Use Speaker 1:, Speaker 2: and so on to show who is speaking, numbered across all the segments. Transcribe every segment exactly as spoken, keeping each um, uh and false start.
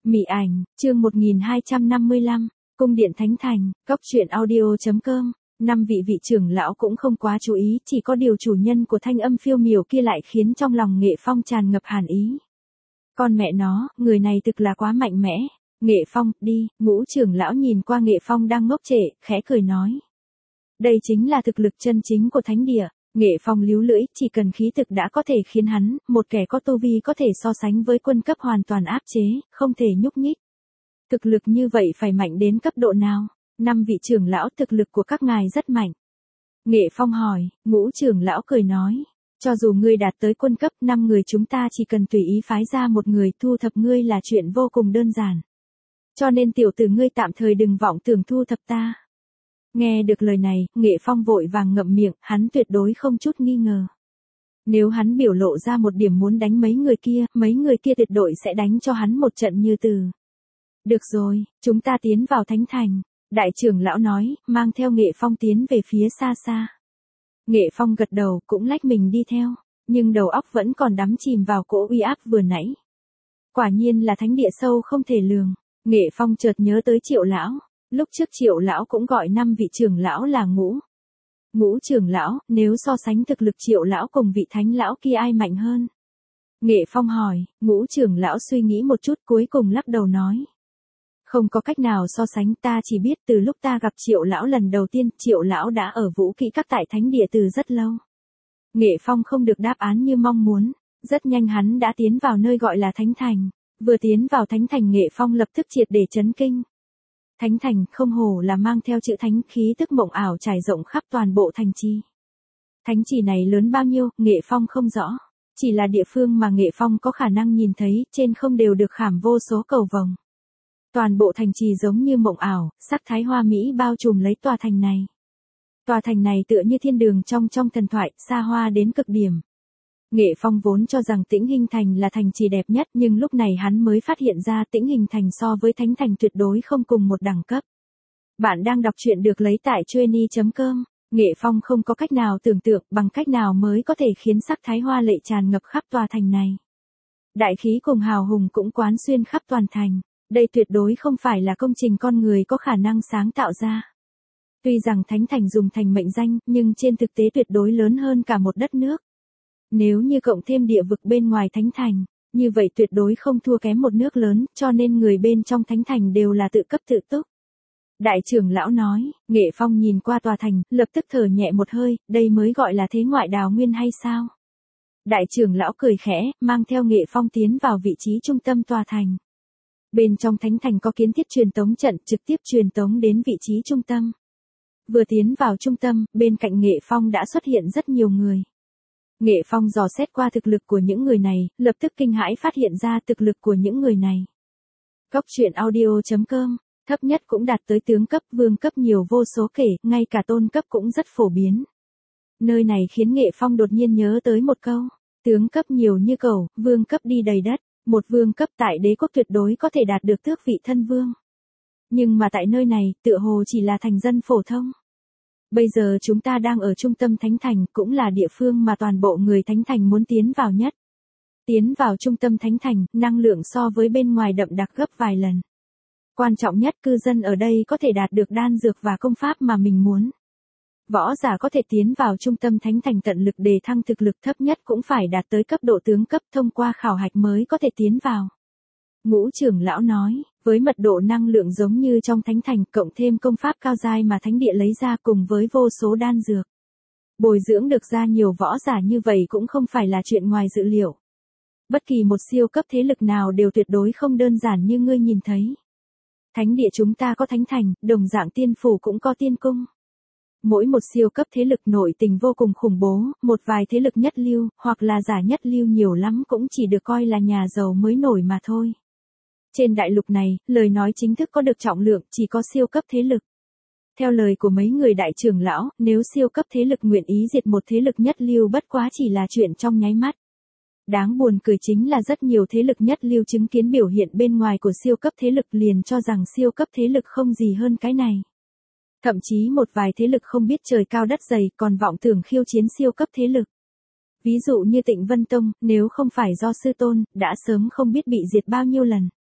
Speaker 1: Mị ảnh, chương một nghìn hai trăm năm mươi lăm, Cung điện Thánh Thành, Cóc truyện audio.com. Năm vị vị trưởng lão cũng không quá chú ý, chỉ có điều chủ nhân của thanh âm phiêu miểu kia lại khiến trong lòng Nghệ Phong tràn ngập hàn ý. Con mẹ nó, người này thực là quá mạnh mẽ. Nghệ Phong, đi, ngũ trưởng lão nhìn qua Nghệ Phong đang ngốc trệ, khẽ cười nói. Đây chính là thực lực chân chính của thánh địa. Nghệ Phong líu lưỡi, chỉ cần khí thực đã có thể khiến hắn, một kẻ có tu vi có thể so sánh với quân cấp hoàn toàn áp chế, không thể nhúc nhích. Thực lực như vậy phải mạnh đến cấp độ nào? Năm vị trưởng lão, thực lực của các ngài rất mạnh. Nghệ Phong hỏi, ngũ trưởng lão cười nói, cho dù ngươi đạt tới quân cấp, năm người chúng ta chỉ cần tùy ý phái ra một người thu thập ngươi là chuyện vô cùng đơn giản. Cho nên tiểu tử ngươi tạm thời đừng vọng tưởng thu thập ta. Nghe được lời này, Nghệ Phong vội vàng ngậm miệng, hắn tuyệt đối không chút nghi ngờ. Nếu hắn biểu lộ ra một điểm muốn đánh mấy người kia, mấy người kia tuyệt đối sẽ đánh cho hắn một trận như từ. Được rồi, chúng ta tiến vào Thánh Thành. Đại trưởng lão nói, mang theo Nghệ Phong tiến về phía xa xa. Nghệ Phong gật đầu, cũng lách mình đi theo, nhưng đầu óc vẫn còn đắm chìm vào cỗ uy áp vừa nãy. Quả nhiên là thánh địa sâu không thể lường. Nghệ Phong chợt nhớ tới Triệu lão, lúc trước Triệu lão cũng gọi năm vị trưởng lão là ngũ. Ngũ trưởng lão, nếu so sánh thực lực Triệu lão cùng vị thánh lão kia ai mạnh hơn? Nghệ Phong hỏi, ngũ trưởng lão suy nghĩ một chút cuối cùng lắc đầu nói. Không có cách nào so sánh, ta chỉ biết từ lúc ta gặp Triệu lão lần đầu tiên, Triệu lão đã ở vũ kỹ các tại thánh địa từ rất lâu. Nghệ Phong không được đáp án như mong muốn, rất nhanh hắn đã tiến vào nơi gọi là Thánh Thành. Vừa tiến vào Thánh Thành, Nghệ Phong lập tức triệt để chấn kinh. Thánh Thành không hổ là mang theo chữ thánh, khí tức mộng ảo trải rộng khắp toàn bộ thành trì. Thánh trì này lớn bao nhiêu, Nghệ Phong không rõ. Chỉ là địa phương mà Nghệ Phong có khả năng nhìn thấy, trên không đều được khảm vô số cầu vồng. Toàn bộ thành trì giống như mộng ảo, sắc thái hoa mỹ bao trùm lấy tòa thành này. Tòa thành này tựa như thiên đường trong trong thần thoại, xa hoa đến cực điểm. Nghệ Phong vốn cho rằng Tĩnh Hình Thành là thành trì đẹp nhất, nhưng lúc này hắn mới phát hiện ra Tĩnh Hình Thành so với Thánh Thành tuyệt đối không cùng một đẳng cấp. Bạn đang đọc truyện được lấy tại trueni chấm com. Nghệ Phong không có cách nào tưởng tượng bằng cách nào mới có thể khiến sắc thái hoa lệ tràn ngập khắp tòa thành này. Đại khí cùng hào hùng cũng quán xuyên khắp toàn thành. Đây tuyệt đối không phải là công trình con người có khả năng sáng tạo ra. Tuy rằng Thánh Thành dùng thành mệnh danh, nhưng trên thực tế tuyệt đối lớn hơn cả một đất nước. Nếu như cộng thêm địa vực bên ngoài Thánh Thành, như vậy tuyệt đối không thua kém một nước lớn, cho nên người bên trong Thánh Thành đều là tự cấp tự túc. Đại trưởng lão nói, Nghệ Phong nhìn qua tòa thành, lập tức thở nhẹ một hơi, đây mới gọi là thế ngoại đào nguyên hay sao? Đại trưởng lão cười khẽ, mang theo Nghệ Phong tiến vào vị trí trung tâm tòa thành. Bên trong Thánh Thành có kiến thiết truyền tống trận trực tiếp truyền tống đến vị trí trung tâm. Vừa tiến vào trung tâm, bên cạnh Nghệ Phong đã xuất hiện rất nhiều người. Nghệ Phong dò xét qua thực lực của những người này, lập tức kinh hãi phát hiện ra thực lực của những người này. Cóc truyện audio.com, thấp nhất cũng đạt tới tướng cấp, vương cấp nhiều vô số kể, ngay cả tôn cấp cũng rất phổ biến. Nơi này khiến Nghệ Phong đột nhiên nhớ tới một câu, tướng cấp nhiều như cầu, vương cấp đi đầy đất. Một vương cấp tại đế quốc tuyệt đối có thể đạt được tước vị thân vương. Nhưng mà tại nơi này, tựa hồ chỉ là thành dân phổ thông. Bây giờ chúng ta đang ở trung tâm Thánh Thành, cũng là địa phương mà toàn bộ người Thánh Thành muốn tiến vào nhất. Tiến vào trung tâm Thánh Thành, năng lượng so với bên ngoài đậm đặc gấp vài lần. Quan trọng nhất, cư dân ở đây có thể đạt được đan dược và công pháp mà mình muốn. Võ giả có thể tiến vào trung tâm Thánh Thành tận lực đề thăng thực lực, thấp nhất cũng phải đạt tới cấp độ tướng cấp, thông qua khảo hạch mới có thể tiến vào. Ngũ trưởng lão nói, với mật độ năng lượng giống như trong Thánh Thành, cộng thêm công pháp cao giai mà thánh địa lấy ra cùng với vô số đan dược. Bồi dưỡng được ra nhiều võ giả như vậy cũng không phải là chuyện ngoài dự liệu. Bất kỳ một siêu cấp thế lực nào đều tuyệt đối không đơn giản như ngươi nhìn thấy. Thánh địa chúng ta có Thánh Thành, đồng dạng tiên phủ cũng có tiên cung. Mỗi một siêu cấp thế lực nội tình vô cùng khủng bố, một vài thế lực nhất lưu, hoặc là giả nhất lưu nhiều lắm cũng chỉ được coi là nhà giàu mới nổi mà thôi. Trên đại lục này, lời nói chính thức có được trọng lượng, chỉ có siêu cấp thế lực. Theo lời của mấy người đại trưởng lão, nếu siêu cấp thế lực nguyện ý diệt một thế lực nhất lưu bất quá chỉ là chuyện trong nháy mắt. Đáng buồn cười chính là rất nhiều thế lực nhất lưu chứng kiến biểu hiện bên ngoài của siêu cấp thế lực liền cho rằng siêu cấp thế lực không gì hơn cái này. Thậm chí một vài thế lực không biết trời cao đất dày còn vọng tưởng khiêu chiến siêu cấp thế lực. Ví dụ như Tịnh Vân Tông, nếu không phải do sư tôn, đã sớm không biết bị diệt bao nhiêu lần.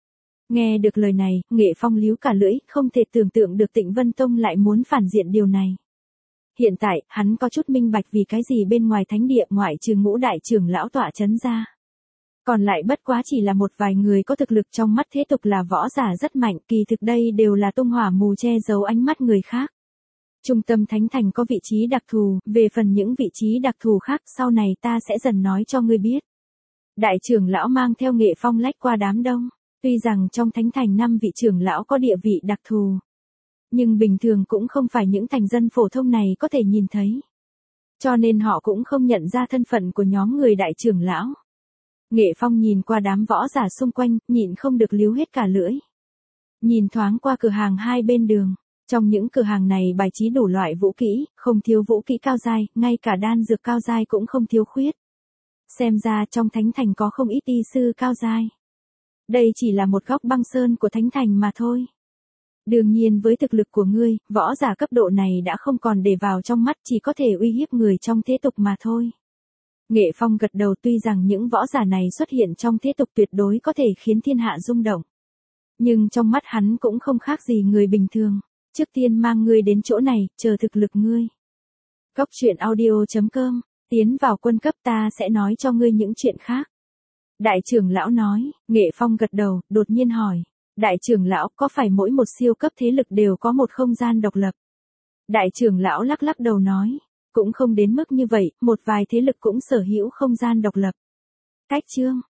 Speaker 1: Nghe được lời này, Nghệ Phong líu cả lưỡi, không thể tưởng tượng được Tịnh Vân Tông lại muốn phản diện điều này. Hiện tại, hắn có chút minh bạch vì cái gì bên ngoài thánh địa ngoại trừ Ngũ đại trưởng lão tọa chấn ra. Còn lại bất quá chỉ là một vài người có thực lực trong mắt thế tục là võ giả rất mạnh, kỳ thực đây đều là tung hỏa mù che giấu ánh mắt người khác. Trung tâm thánh thành có vị trí đặc thù, về phần những vị trí đặc thù khác sau này ta sẽ dần nói cho ngươi biết. Đại trưởng lão mang theo Nghệ Phong lách qua đám đông, tuy rằng trong thánh thành năm vị trưởng lão có địa vị đặc thù. Nhưng bình thường cũng không phải những thành dân phổ thông này có thể nhìn thấy. Cho nên họ cũng không nhận ra thân phận của nhóm người đại trưởng lão. Nghệ Phong nhìn qua đám võ giả xung quanh, nhịn không được líu hết cả lưỡi. Nhìn thoáng qua cửa hàng hai bên đường. Trong những cửa hàng này bài trí đủ loại vũ kỹ, không thiếu vũ kỹ cao giai, ngay cả đan dược cao giai cũng không thiếu khuyết. Xem ra trong thánh thành có không ít y sư cao giai. Đây chỉ là một góc băng sơn của thánh thành mà thôi. Đương nhiên với thực lực của ngươi, võ giả cấp độ này đã không còn để vào trong mắt, chỉ có thể uy hiếp người trong thế tục mà thôi. Nghệ Phong gật đầu, tuy rằng những võ giả này xuất hiện trong thế tục tuyệt đối có thể khiến thiên hạ rung động. Nhưng trong mắt hắn cũng không khác gì người bình thường. Trước tiên mang ngươi đến chỗ này, chờ thực lực ngươi. Cốc truyện audio chấm com, tiến vào quân cấp ta sẽ nói cho ngươi những chuyện khác. Đại trưởng lão nói, Nghệ Phong gật đầu, đột nhiên hỏi. Đại trưởng lão, có phải mỗi một siêu cấp thế lực đều có một không gian độc lập? Đại trưởng lão lắc lắc đầu nói, cũng không đến mức như vậy, một vài thế lực cũng sở hữu không gian độc lập. Cách chương